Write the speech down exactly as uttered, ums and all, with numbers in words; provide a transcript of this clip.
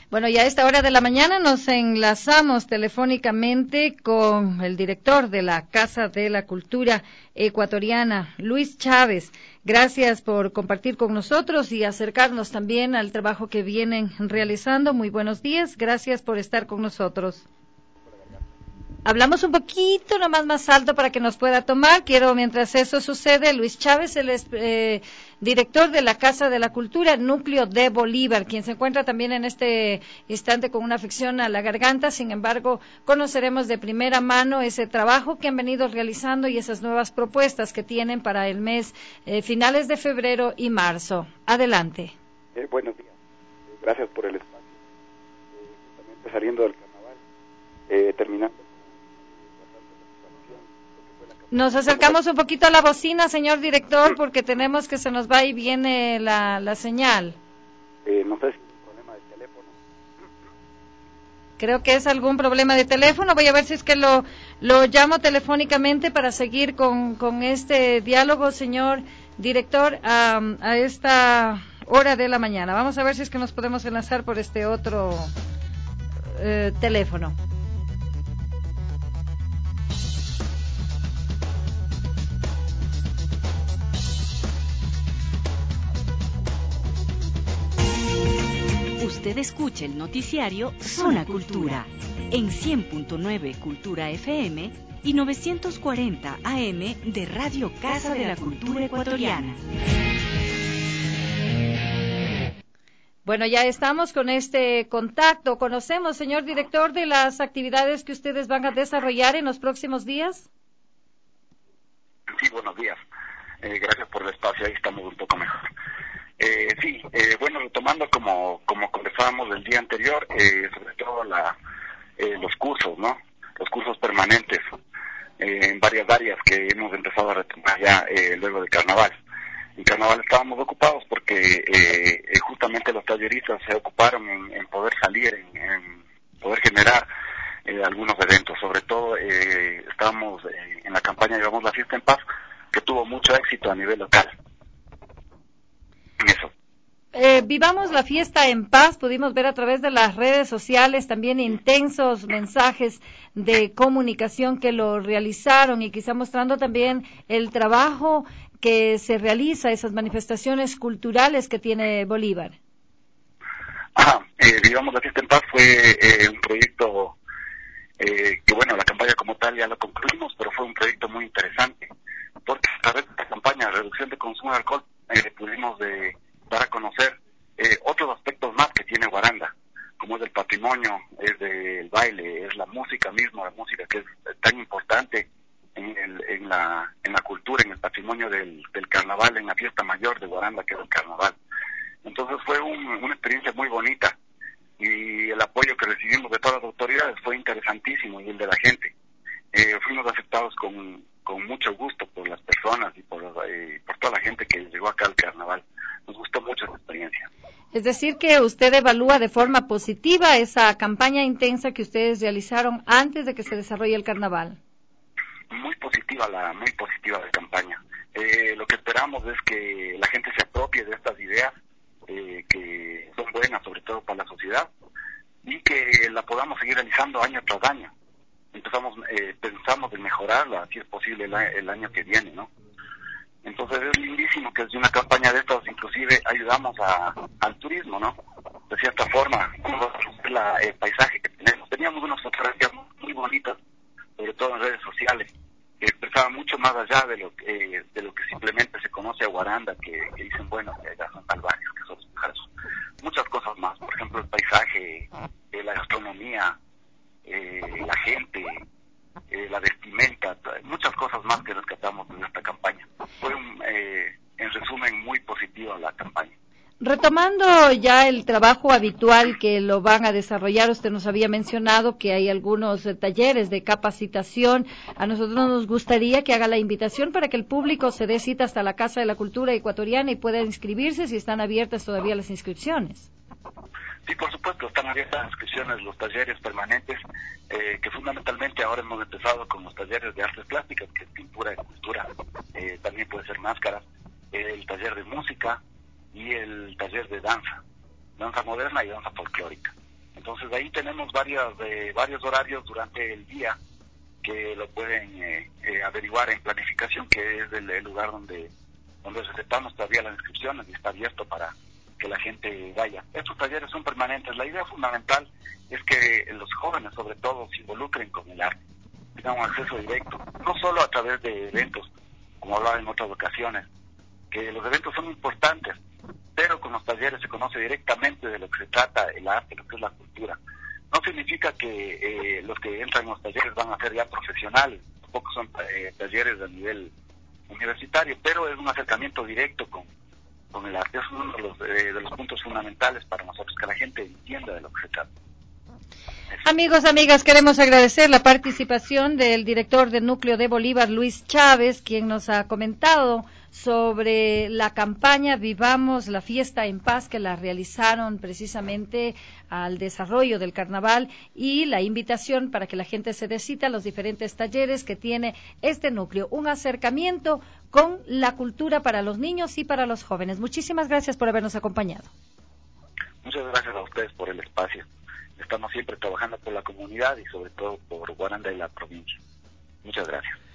Bueno, ya a esta hora de la mañana nos enlazamos telefónicamente con el director de la Casa de la Cultura Ecuatoriana, Luis Chávez. Gracias por compartir con nosotros y acercarnos también al trabajo que vienen realizando. Muy buenos días, gracias por estar con nosotros. Hablamos un poquito nomás más alto para que nos pueda tomar. Quiero, mientras eso sucede, Luis Chávez, el eh, director de la Casa de la Cultura, Núcleo de Bolívar, quien se encuentra también en este instante con una afección a la garganta. Sin embargo, conoceremos de primera mano ese trabajo que han venido realizando y esas nuevas propuestas que tienen para el mes eh, finales de febrero y marzo. Adelante. Eh, buenos días. Eh, gracias por el espacio. Eh, justamente saliendo del carnaval, eh, terminando. Nos acercamos un poquito a la bocina, señor director, porque tenemos que se nos va y viene la, la señal. Eh, no sé si es un problema de teléfono. Creo que es algún problema de teléfono. Voy a ver si es que lo, lo llamo telefónicamente para seguir con, con este diálogo, señor director, a, a esta hora de la mañana. Vamos a ver si es que nos podemos enlazar por este otro eh, teléfono. Usted escucha el noticiario Zona Cultura en cien punto nueve Cultura F M y novecientos cuarenta A M de Radio Casa de la Cultura Ecuatoriana. Bueno, ya estamos con este contacto. ¿Conocemos, señor director, de las actividades que ustedes van a desarrollar en los próximos días? Sí, buenos días. Eh, gracias por el espacio, ahí estamos un poco mejor. Eh, sí, eh, bueno, retomando como como conversábamos el día anterior, eh, sobre todo la, eh, los cursos, ¿no? Los cursos permanentes eh, en varias áreas que hemos empezado a retomar ya eh, luego del carnaval. En carnaval estábamos ocupados porque eh, eh, justamente los talleristas se ocuparon en, en poder salir, en, en poder generar eh, algunos eventos. Sobre todo eh, estábamos eh, en la campaña Llevamos la Fiesta en Paz, que tuvo mucho éxito a nivel local. Eso. Eh, vivamos la fiesta en paz. Pudimos ver a través de las redes sociales también intensos mensajes de comunicación que lo realizaron y quizá mostrando también el trabajo que se realiza, esas manifestaciones culturales que tiene Bolívar. Ajá, eh, Vivamos la Fiesta en Paz fue eh, un proyecto eh, que, bueno, la campaña como tal ya lo concluimos, pero fue un proyecto muy interesante, porque a través de esta campaña de reducción de consumo de alcohol eh, pudimos de dar a conocer eh, otros aspectos más que tiene Guaranda, como es el patrimonio, es del baile, es la música misma, la música que es tan importante en, el, en, la, en la cultura, en el patrimonio del, del carnaval, en la fiesta mayor de Guaranda, que es el carnaval. Entonces fue un, una experiencia muy bonita y el apoyo que recibimos de todas las autoridades fue interesantísimo y el de la gente. Eh, fuimos aceptados con, con mucho gusto por las personas y por, eh, por toda la gente que llegó acá al carnaval. Nos gustó mucho esta experiencia. Es decir, que usted evalúa de forma positiva esa campaña intensa que ustedes realizaron antes de que se desarrolle el carnaval. Muy positiva la, muy positiva la campaña. Eh, lo que esperamos es que la gente se apropie de estas ideas eh, que son buenas, sobre todo para la sociedad, y que la podamos seguir realizando año tras año. Empezamos, eh, pensamos en mejorarla, si es posible, el, el año que viene, ¿no? Entonces es lindísimo que desde una campaña de estas inclusive ayudamos a, al turismo, ¿no? De cierta forma, la, el paisaje que tenemos. Teníamos unas fotografías muy bonitas, sobre todo en redes sociales, que expresaban mucho más allá de lo que eh, de lo que simplemente se conoce a Guaranda, que, que dicen, bueno, que allá son salvajes, que son pájaros. Muchas cosas más, por ejemplo, el paisaje, eh, la gastronomía, eh, la gente, eh, la vestimenta, muchas cosas más que rescatamos en esta campaña. Fue, un, eh, en resumen, muy positiva la campaña. Retomando ya el trabajo habitual que lo van a desarrollar, usted nos había mencionado que hay algunos eh, talleres de capacitación. A nosotros nos gustaría que haga la invitación para que el público se dé cita hasta la Casa de la Cultura Ecuatoriana y pueda inscribirse si están abiertas todavía las inscripciones. Sí, por supuesto, están abiertas las inscripciones, los talleres permanentes, eh, que fundamentalmente ahora hemos empezado con los talleres de artes plásticas, que es pintura, escultura, eh, también puede ser máscaras, eh, el taller de música y el taller de danza, danza moderna y danza folclórica. Entonces ahí tenemos varias, eh, varios horarios durante el día que lo pueden eh, eh, averiguar en planificación, que es el, el lugar donde donde aceptamos todavía las inscripciones y está abierto para que la gente vaya. Estos talleres son permanentes. La idea fundamental es que los jóvenes, sobre todo, se involucren con el arte, tengan un acceso directo, no solo a través de eventos, como hablaba en otras ocasiones, que los eventos son importantes, pero con los talleres se conoce directamente de lo que se trata el arte, lo que es la cultura. No significa que eh, los que entran en los talleres van a ser ya profesionales, tampoco son eh, talleres de nivel universitario, pero es un acercamiento directo con, con el arte. Es uno de los, eh, de los puntos fundamentales para nosotros, que la gente entienda de lo que se trata. Amigos, amigas, queremos agradecer la participación del director del Núcleo de Bolívar, Luis Chávez, quien nos ha comentado sobre la campaña Vivamos la Fiesta en Paz, que la realizaron precisamente al desarrollo del carnaval, y la invitación para que la gente se dé cita a los diferentes talleres que tiene este núcleo, un acercamiento con la cultura para los niños y para los jóvenes. Muchísimas gracias por habernos acompañado. Muchas gracias a ustedes por el espacio. Estamos siempre trabajando por la comunidad y sobre todo por Guaranda y la provincia. Muchas gracias.